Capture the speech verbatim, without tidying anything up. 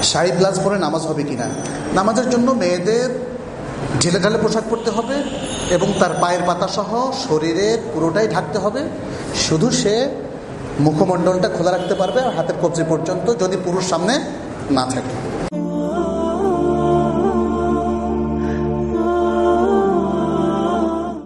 Sari blouse পরে নামাজ হবে কিনা। নামাজের জন্য মেয়েদের ঢিলে ঢালে পোশাক পরতে হবে এবং তার পায়ের পাতা সহ শরীরের পুরোটাই ঢাকতে হবে। শুধু সে মুখমণ্ডলটা খোলা রাখতে পারবে আর হাতের কবজি পর্যন্ত, যদি পুরুষ সামনে না থাকে।